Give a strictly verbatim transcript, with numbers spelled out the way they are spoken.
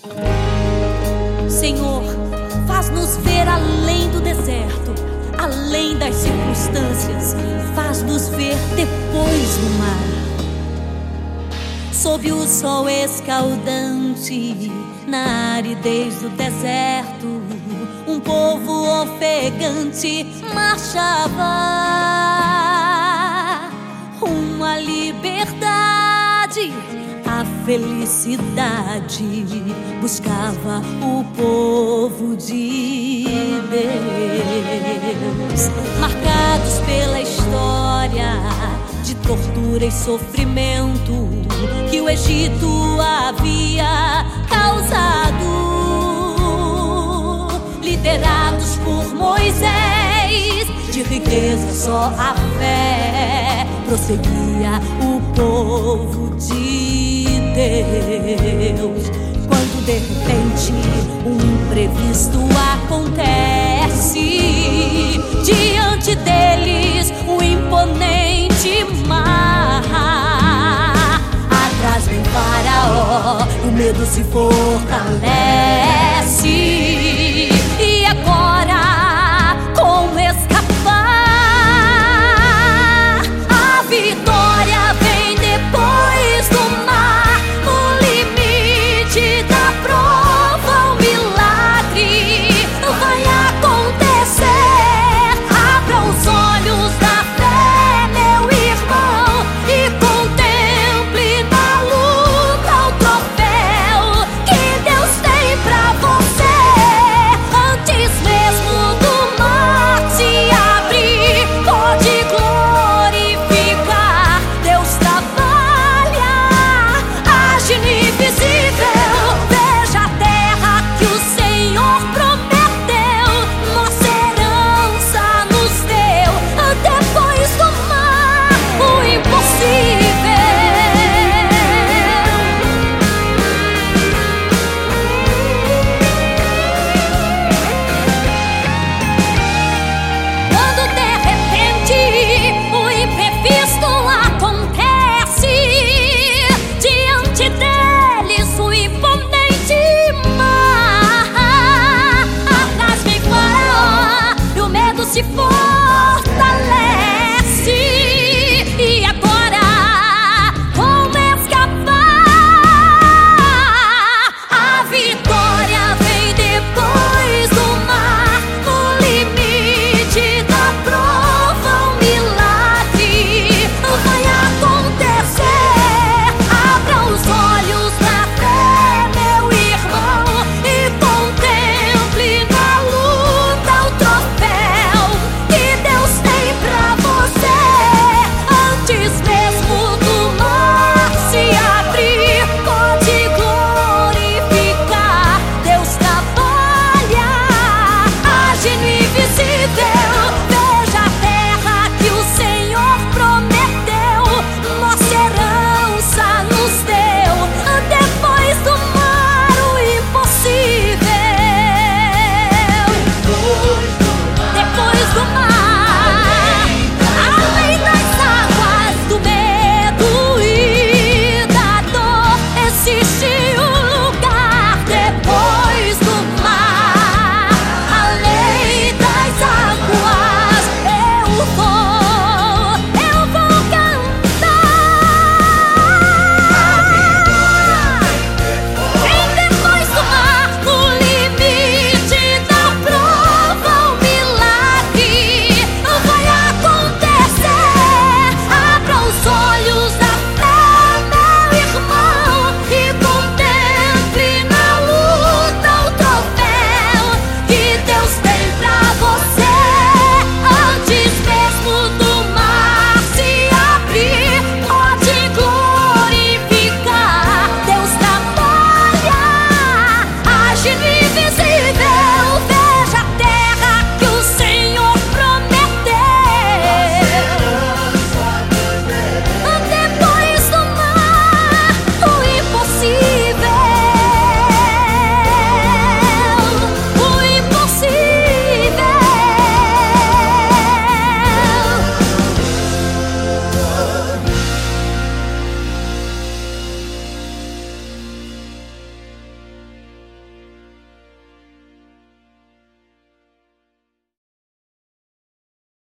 Senhor, faz-nos ver além do deserto, além das circunstâncias, faz-nos ver depois do mar. Sob o sol escaldante, na aridez do deserto, um povo ofegante marchava rumo à liberdade. A felicidade buscava o povo de Deus. Marcados pela história de tortura e sofrimento que o Egito havia causado, liderados por Moisés, de riqueza só a fé prosseguia o povo de Deus. Quando de repente um imprevisto acontece, diante deles um imponente mar. Atrás vem Faraó, o medo se fortalece.